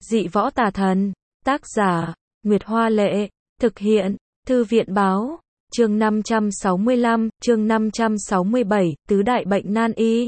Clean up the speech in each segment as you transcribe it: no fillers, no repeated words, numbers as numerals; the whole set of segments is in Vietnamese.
Dị võ tà thần. Tác giả, Nguyệt Hoa Lệ. Thực hiện, Thư viện Báo. Chương 565, chương 567, tứ đại bệnh nan y.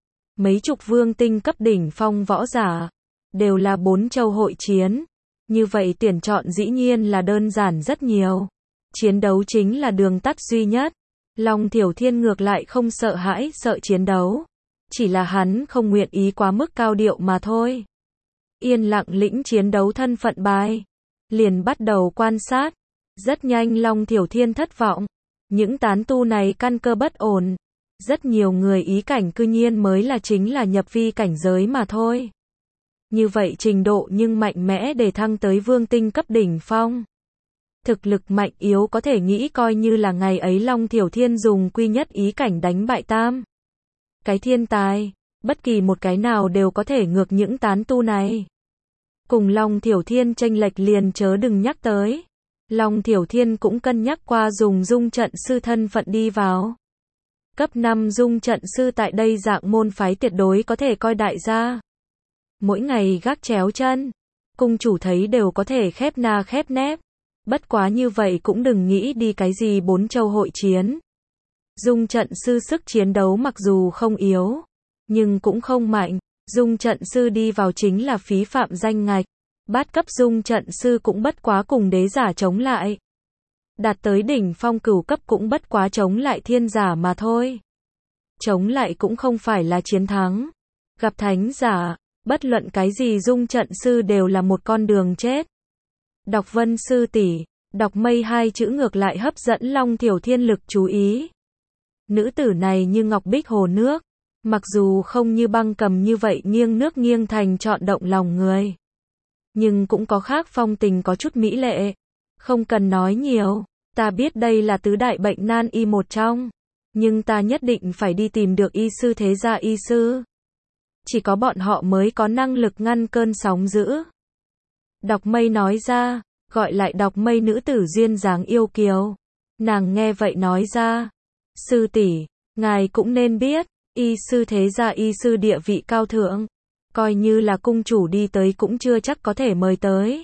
Mấy chục vương tinh cấp đỉnh phong võ giả, đều là 4 châu hội chiến. Như vậy tuyển chọn dĩ nhiên là đơn giản rất nhiều. Chiến đấu chính là đường tắt duy nhất. Long Thiểu Thiên ngược lại không sợ hãi sợ chiến đấu. Chỉ là hắn không nguyện ý quá mức cao điệu mà thôi. Yên lặng lĩnh chiến đấu thân phận bài. Liền bắt đầu quan sát. Rất nhanh Long Thiểu Thiên thất vọng. Những tán tu này căn cơ bất ổn. Rất nhiều người ý cảnh cư nhiên mới là chính là nhập vi cảnh giới mà thôi. Như vậy trình độ nhưng mạnh mẽ để thăng tới vương tinh cấp đỉnh phong. Thực lực mạnh yếu có thể nghĩ coi như là ngày ấy Long Thiểu Thiên dùng quy nhất ý cảnh đánh bại tam cái thiên tài, bất kỳ một cái nào đều có thể ngược những tán tu này. Cùng Long Thiểu Thiên chênh lệch liền chớ đừng nhắc tới. Long Thiểu Thiên cũng cân nhắc qua dùng dung trận sư thân phận đi vào. Cấp 5 dung trận sư tại đây dạng môn phái tuyệt đối có thể coi đại gia. Mỗi ngày gác chéo chân, cung chủ thấy đều có thể khép na khép nép. Bất quá như vậy cũng đừng nghĩ đi cái gì 4 châu hội chiến. Dung trận sư sức chiến đấu mặc dù không yếu, nhưng cũng không mạnh. Dung trận sư đi vào chính là phí phạm danh ngạch. Bát cấp dung trận sư cũng bất quá cùng đế giả chống lại. Đạt tới đỉnh phong cửu cấp cũng bất quá chống lại thiên giả mà thôi. Chống lại cũng không phải là chiến thắng. Gặp thánh giả, bất luận cái gì dung trận sư đều là một con đường chết. Đọc Vân sư tỷ, đọc mây hai chữ ngược lại hấp dẫn Long Thiểu Thiên lực chú ý. Nữ tử này như ngọc bích hồ nước, mặc dù không như băng cầm như vậy nghiêng nước nghiêng thành trọn động lòng người, nhưng cũng có khác phong tình có chút mỹ lệ. Không cần nói nhiều, ta biết đây là tứ đại bệnh nan y một trong, nhưng ta nhất định phải đi tìm được y sư thế gia y sư. Chỉ có bọn họ mới có năng lực ngăn cơn sóng dữ. Đọc mây nói ra, gọi lại đọc mây nữ tử duyên dáng yêu kiều. Nàng nghe vậy nói ra, sư tỷ, ngài cũng nên biết, y sư thế gia y sư địa vị cao thượng. Coi như là cung chủ đi tới cũng chưa chắc có thể mời tới.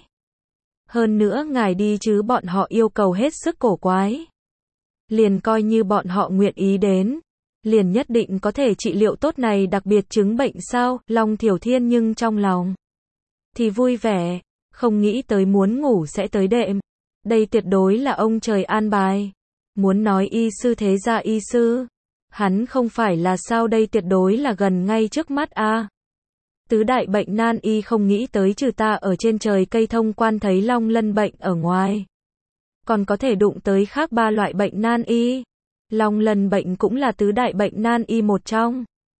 Hơn nữa ngài đi chứ bọn họ yêu cầu hết sức cổ quái. Liền coi như bọn họ nguyện ý đến, liền nhất định có thể trị liệu tốt này đặc biệt chứng bệnh sao? Long Thiểu Thiên nhưng trong lòng thì vui vẻ, không nghĩ tới muốn ngủ sẽ tới đệm. Đây tuyệt đối là ông trời an bài. Muốn nói y sư thế gia y sư, hắn không phải là sao, đây tuyệt đối là gần ngay trước mắt a. Tứ đại bệnh nan y không nghĩ tới trừ ta ở trên trời cây thông quan thấy long lân bệnh ở ngoài, còn có thể đụng tới khác 3 loại bệnh nan y. Long lân bệnh cũng là tứ đại bệnh nan y một trong.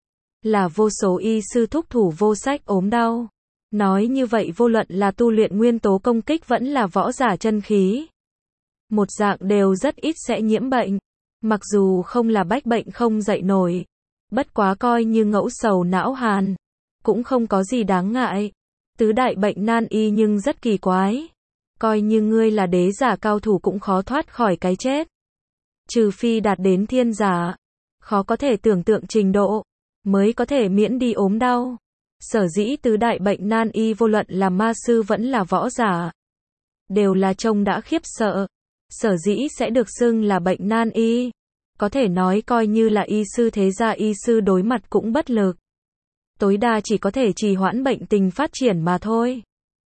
Là vô số y sư thúc thủ vô sách ốm đau. Nói như vậy vô luận là tu luyện nguyên tố công kích vẫn là võ giả chân khí, một dạng đều rất ít sẽ nhiễm bệnh. Mặc dù không là bách bệnh không dậy nổi, bất quá coi như ngẫu sầu não hàn, cũng không có gì đáng ngại. Tứ đại bệnh nan y nhưng rất kỳ quái. Coi như ngươi là đế giả cao thủ cũng khó thoát khỏi cái chết. Trừ phi đạt đến thiên giả, khó có thể tưởng tượng trình độ, mới có thể miễn đi ốm đau. Sở dĩ tứ đại bệnh nan y vô luận là ma sư vẫn là võ giả, đều là trông đã khiếp sợ. Sở dĩ sẽ được xưng là bệnh nan y, có thể nói coi như là y sư thế gia y sư đối mặt cũng bất lực. Tối đa chỉ có thể trì hoãn bệnh tình phát triển mà thôi.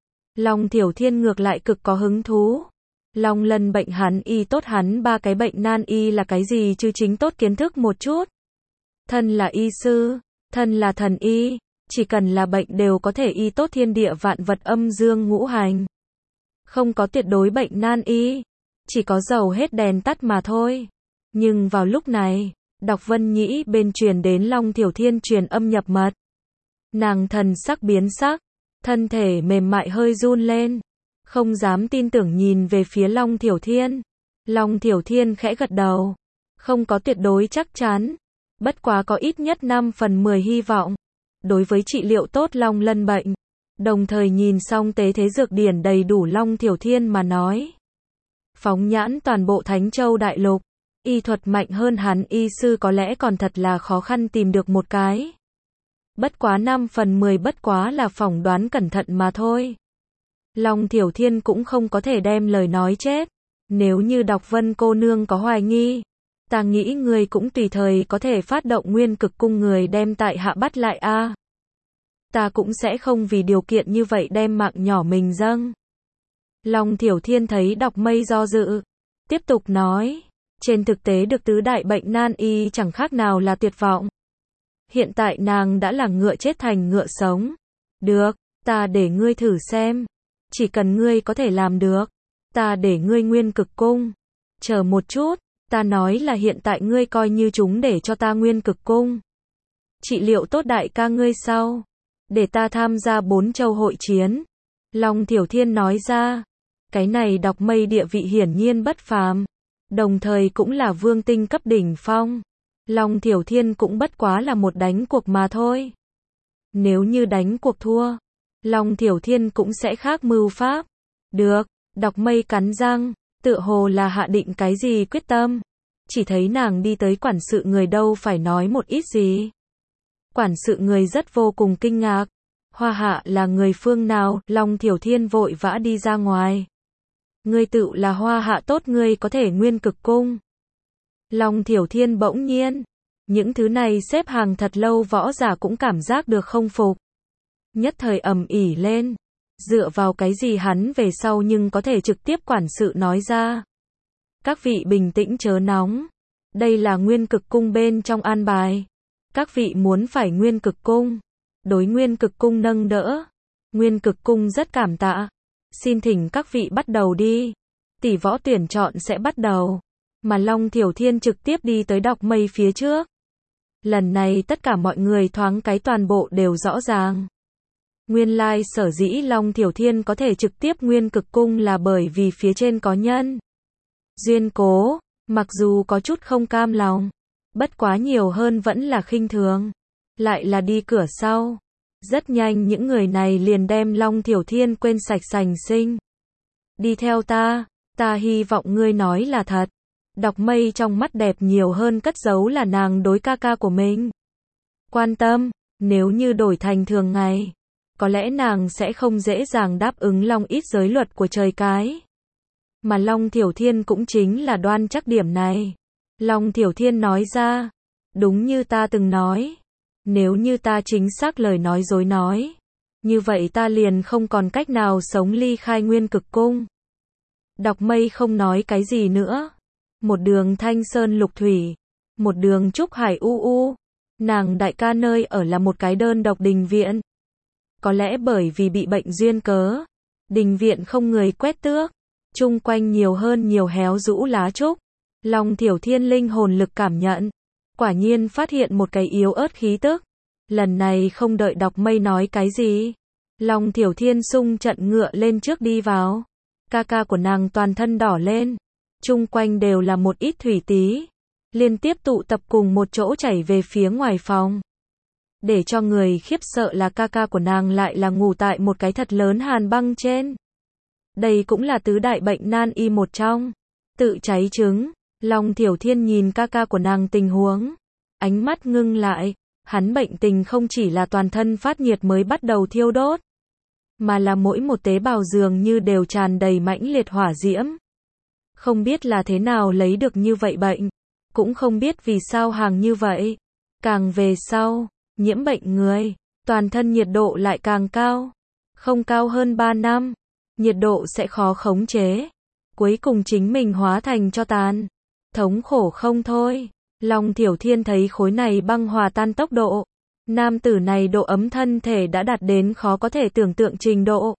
Long Thiểu Thiên ngược lại cực có hứng thú. Long lân bệnh hắn y tốt, hắn 3 cái bệnh nan y là cái gì chứ chính tốt kiến thức một chút. Thân là y sư, thân là thần y, chỉ cần là bệnh đều có thể y tốt thiên địa vạn vật âm dương ngũ hành. Không có tuyệt đối bệnh nan y, chỉ có dầu hết đèn tắt mà thôi. Nhưng vào lúc này, Đọc Vân Nhĩ bên truyền đến Long Thiểu Thiên truyền âm nhập mật. Nàng thần sắc biến sắc, thân thể mềm mại hơi run lên, không dám tin tưởng nhìn về phía Long Thiểu Thiên. Long Thiểu Thiên khẽ gật đầu, không có tuyệt đối chắc chắn, bất quá có ít nhất 5 phần 10 hy vọng. Đối với trị liệu tốt long lân bệnh, đồng thời nhìn xong tế thế dược điển đầy đủ Long Thiểu Thiên mà nói. Phóng nhãn toàn bộ Thánh Châu Đại Lục, y thuật mạnh hơn hắn y sư có lẽ còn thật là khó khăn tìm được một cái. Bất quá 5 phần 10 bất quá là phỏng đoán cẩn thận mà thôi. Long Thiểu Thiên cũng không có thể đem lời nói chết. Nếu như Đọc Vân cô nương có hoài nghi, ta nghĩ ngươi cũng tùy thời có thể phát động nguyên cực cung người đem tại hạ bắt lại a. Ta cũng sẽ không vì điều kiện như vậy đem mạng nhỏ mình dâng. Long Thiểu Thiên thấy Đọc Mây do dự, tiếp tục nói, trên thực tế được tứ đại bệnh nan y chẳng khác nào là tuyệt vọng. Hiện tại nàng đã là ngựa chết thành ngựa sống. Được, ta để ngươi thử xem. Chỉ cần ngươi có thể làm được, ta để ngươi nguyên cực cung. Chờ một chút, ta nói là hiện tại ngươi coi như chúng để cho ta nguyên cực cung. Trị liệu tốt đại ca ngươi sau, để ta tham gia 4 châu hội chiến. Long Thiểu Thiên nói ra, cái này Đọc Mây địa vị hiển nhiên bất phàm, đồng thời cũng là vương tinh cấp đỉnh phong. Long Thiểu Thiên cũng bất quá là một đánh cuộc mà thôi. Nếu như đánh cuộc thua, Long Thiểu Thiên cũng sẽ khác mưu pháp. Được, Đọc Mây cắn răng, tựa hồ là hạ định cái gì quyết tâm. Chỉ thấy nàng đi tới quản sự người đâu phải nói một ít gì. Quản sự người rất vô cùng kinh ngạc. Hoa hạ là người phương nào? Long Thiểu Thiên vội vã đi ra ngoài. Ngươi tự là hoa hạ tốt, ngươi có thể nguyên cực cung. Long Thiểu Thiên bỗng nhiên, những thứ này xếp hàng thật lâu võ giả cũng cảm giác được không phục. Nhất thời ầm ĩ lên, dựa vào cái gì hắn về sau nhưng có thể trực tiếp quản sự nói ra. Các vị bình tĩnh chớ nóng, đây là nguyên cực cung bên trong an bài. Các vị muốn phải nguyên cực cung, đối nguyên cực cung nâng đỡ. Nguyên cực cung rất cảm tạ. Xin thỉnh các vị bắt đầu đi. Tỷ võ tuyển chọn sẽ bắt đầu. Mà Long Thiểu Thiên trực tiếp đi tới Đọc Mây phía trước. Lần này tất cả mọi người thoáng cái toàn bộ đều rõ ràng. Nguyên lai sở dĩ Long Thiểu Thiên có thể trực tiếp nguyên cực cung là bởi vì phía trên có nhân duyên cố, mặc dù có chút không cam lòng, bất quá nhiều hơn vẫn là khinh thường, lại là đi cửa sau. Rất nhanh những người này liền đem Long Thiểu Thiên quên sạch sành sinh. Đi theo ta hy vọng ngươi nói là thật. Đọc Mây trong mắt đẹp nhiều hơn cất giấu là nàng đối ca ca của mình quan tâm, nếu như đổi thành thường ngày, có lẽ nàng sẽ không dễ dàng đáp ứng Long ít giới luật của trời cái. Mà Long Thiểu Thiên cũng chính là đoan chắc điểm này. Long Thiểu Thiên nói ra, đúng như ta từng nói, nếu như ta chính xác lời nói dối nói, như vậy ta liền không còn cách nào sống ly khai nguyên cực cung. Đọc Mây không nói cái gì nữa. Một đường thanh sơn lục thủy, một đường trúc hải u u. Nàng đại ca nơi ở là một cái đơn độc đình viện. Có lẽ bởi vì bị bệnh duyên cớ, đình viện không người quét tước, chung quanh nhiều hơn nhiều héo rũ lá trúc. Long Thiểu Thiên linh hồn lực cảm nhận, quả nhiên phát hiện một cái yếu ớt khí tức. Lần này không đợi Đọc Mây nói cái gì, Long Thiểu Thiên xung trận ngựa lên trước đi vào. Ca ca của nàng toàn thân đỏ lên, chung quanh đều là một ít thủy tí, liên tiếp tụ tập cùng một chỗ chảy về phía ngoài phòng. Để cho người khiếp sợ là ca ca của nàng lại là ngủ tại một cái thật lớn hàn băng trên. Đây cũng là tứ đại bệnh nan y một trong, tự cháy trứng. Long Thiểu Thiên nhìn ca ca của nàng tình huống, ánh mắt ngưng lại, hắn bệnh tình không chỉ là toàn thân phát nhiệt mới bắt đầu thiêu đốt, mà là mỗi một tế bào dường như đều tràn đầy mãnh liệt hỏa diễm. Không biết là thế nào lấy được như vậy bệnh, cũng không biết vì sao hàng như vậy. Càng về sau, nhiễm bệnh người, toàn thân nhiệt độ lại càng cao. Không cao hơn 3 năm, nhiệt độ sẽ khó khống chế. Cuối cùng chính mình hóa thành tro tàn. Thống khổ không thôi. Long Thiểu Thiên thấy khối này băng hòa tan tốc độ. Nam tử này độ ấm thân thể đã đạt đến khó có thể tưởng tượng trình độ.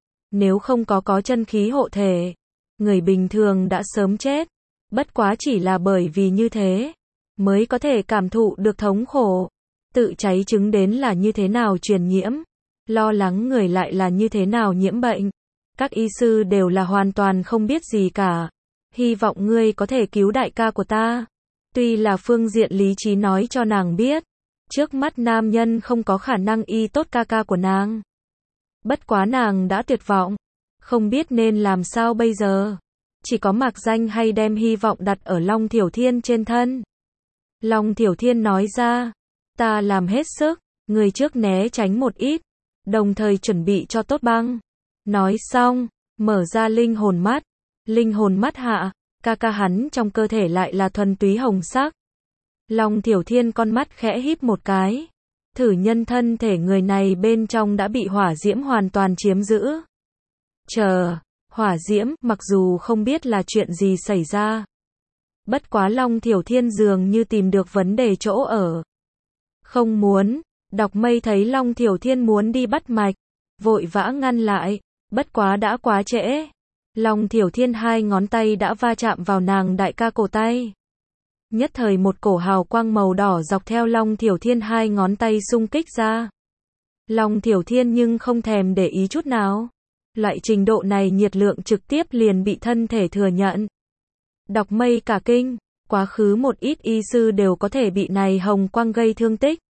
Nếu không có chân khí hộ thể, người bình thường đã sớm chết. Bất quá chỉ là bởi vì như thế, mới có thể cảm thụ được thống khổ. Tự cháy trứng đến là như thế nào truyền nhiễm, lo lắng người lại là như thế nào nhiễm bệnh. Các y sư đều là hoàn toàn không biết gì cả. Hy vọng ngươi có thể cứu đại ca của ta. Tuy là phương diện lý trí nói cho nàng biết, trước mắt nam nhân không có khả năng y tốt ca ca của nàng. Bất quá nàng đã tuyệt vọng, không biết nên làm sao bây giờ. Chỉ có mặc danh hay đem hy vọng đặt ở Long Thiểu Thiên trên thân. Long Thiểu Thiên nói ra, ta làm hết sức, người trước né tránh một ít, đồng thời chuẩn bị cho tốt băng. Nói xong, mở ra linh hồn mắt. Linh hồn mắt hạ, ca ca hắn trong cơ thể lại là thuần túy hồng sắc. Long Thiểu Thiên con mắt khẽ híp một cái. Thử nhân thân thể người này bên trong đã bị hỏa diễm hoàn toàn chiếm giữ. Hỏa diễm, mặc dù không biết là chuyện gì xảy ra. Bất quá Long Thiểu Thiên dường như tìm được vấn đề chỗ ở. Không muốn, Đọc Mây thấy Long Thiểu Thiên muốn đi bắt mạch, vội vã ngăn lại, bất quá đã quá trễ. Long Thiểu Thiên hai ngón tay đã va chạm vào nàng đại ca cổ tay. Nhất thời một cổ hào quang màu đỏ dọc theo Long Thiểu Thiên hai ngón tay xung kích ra. Long Thiểu Thiên nhưng không thèm để ý chút nào. Loại trình độ này nhiệt lượng trực tiếp liền bị thân thể thừa nhận. Đọc Mây cả kinh, quá khứ một ít y sư đều có thể bị này hồng quang gây thương tích.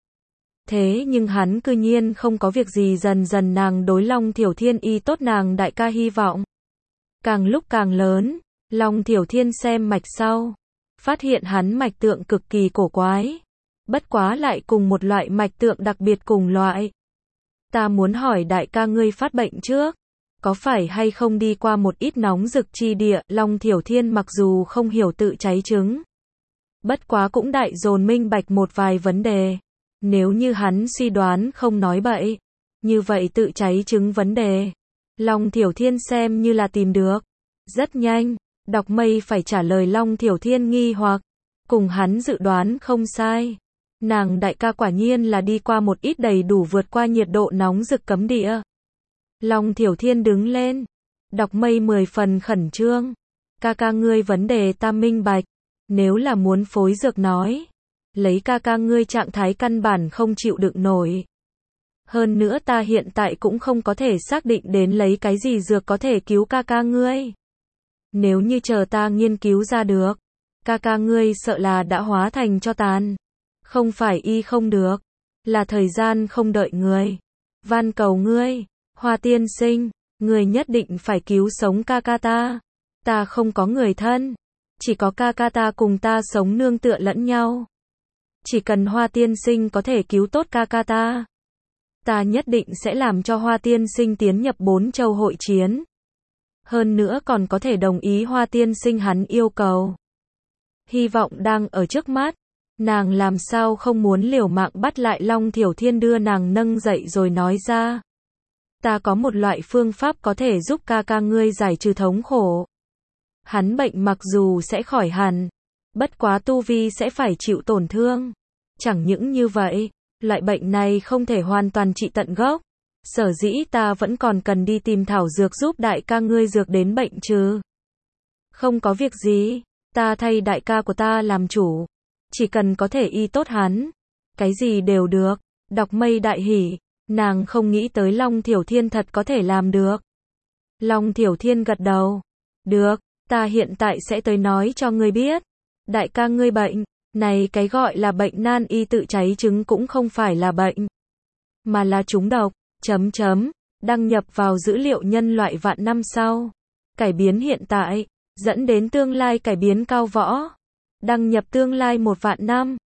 Thế nhưng hắn cư nhiên không có việc gì, dần dần nàng đối Long Thiểu Thiên y tốt nàng đại ca hy vọng càng lúc càng lớn. Long Thiểu Thiên xem mạch sau, phát hiện hắn mạch tượng cực kỳ cổ quái. Bất quá lại cùng một loại mạch tượng đặc biệt cùng loại. Ta muốn hỏi đại ca ngươi phát bệnh trước, có phải hay không đi qua một ít nóng rực chi địa? Long Thiểu Thiên mặc dù không hiểu tự cháy trứng, bất quá cũng đại dồn minh bạch một vài vấn đề. Nếu như hắn suy đoán không nói bậy, như vậy tự cháy trứng vấn đề, Long Thiểu Thiên xem như là tìm được. Rất nhanh, Đọc Mây phải trả lời Long Thiểu Thiên nghi hoặc, cùng hắn dự đoán không sai. Nàng đại ca quả nhiên là đi qua một ít đầy đủ vượt qua nhiệt độ nóng rực cấm địa. Long Thiểu Thiên đứng lên, Đọc Mây 10 phần khẩn trương. Ca ca ngươi vấn đề ta minh bạch, nếu là muốn phối dược nói, lấy ca ca ngươi trạng thái căn bản không chịu đựng nổi. Hơn nữa ta hiện tại cũng không có thể xác định đến lấy cái gì dược có thể cứu ca ca ngươi. Nếu như chờ ta nghiên cứu ra được, ca ca ngươi sợ là đã hóa thành tro tàn. Không phải y không được, là thời gian không đợi người. Van cầu ngươi, Hoa tiên sinh, người nhất định phải cứu sống ca ca ta. Ta không có người thân, chỉ có ca ca ta cùng ta sống nương tựa lẫn nhau. Chỉ cần Hoa tiên sinh có thể cứu tốt ca ca ta, ta nhất định sẽ làm cho Hoa tiên sinh tiến nhập 4 châu hội chiến. Hơn nữa còn có thể đồng ý Hoa tiên sinh hắn yêu cầu. Hy vọng đang ở trước mắt, nàng làm sao không muốn liều mạng bắt lại Long Thiểu Thiên đưa nàng nâng dậy rồi nói ra. Ta có một loại phương pháp có thể giúp ca ca ngươi giải trừ thống khổ. Hắn bệnh mặc dù sẽ khỏi hẳn, bất quá tu vi sẽ phải chịu tổn thương. Chẳng những như vậy, loại bệnh này không thể hoàn toàn trị tận gốc. Sở dĩ ta vẫn còn cần đi tìm thảo dược giúp đại ca ngươi dược đến bệnh trừ. Không có việc gì, ta thay đại ca của ta làm chủ. Chỉ cần có thể y tốt hắn, cái gì đều được. Đọc Mây đại hỉ, nàng không nghĩ tới Long Thiểu Thiên thật có thể làm được. Long Thiểu Thiên gật đầu. Được, ta hiện tại sẽ tới nói cho ngươi biết. Đại ca ngươi bệnh, này cái gọi là bệnh nan y tự cháy trứng cũng không phải là bệnh, mà là trúng độc. Đăng nhập vào dữ liệu nhân loại vạn năm sau. Cải biến hiện tại, dẫn đến tương lai cải biến cao võ. Đăng nhập tương lai 1 vạn năm.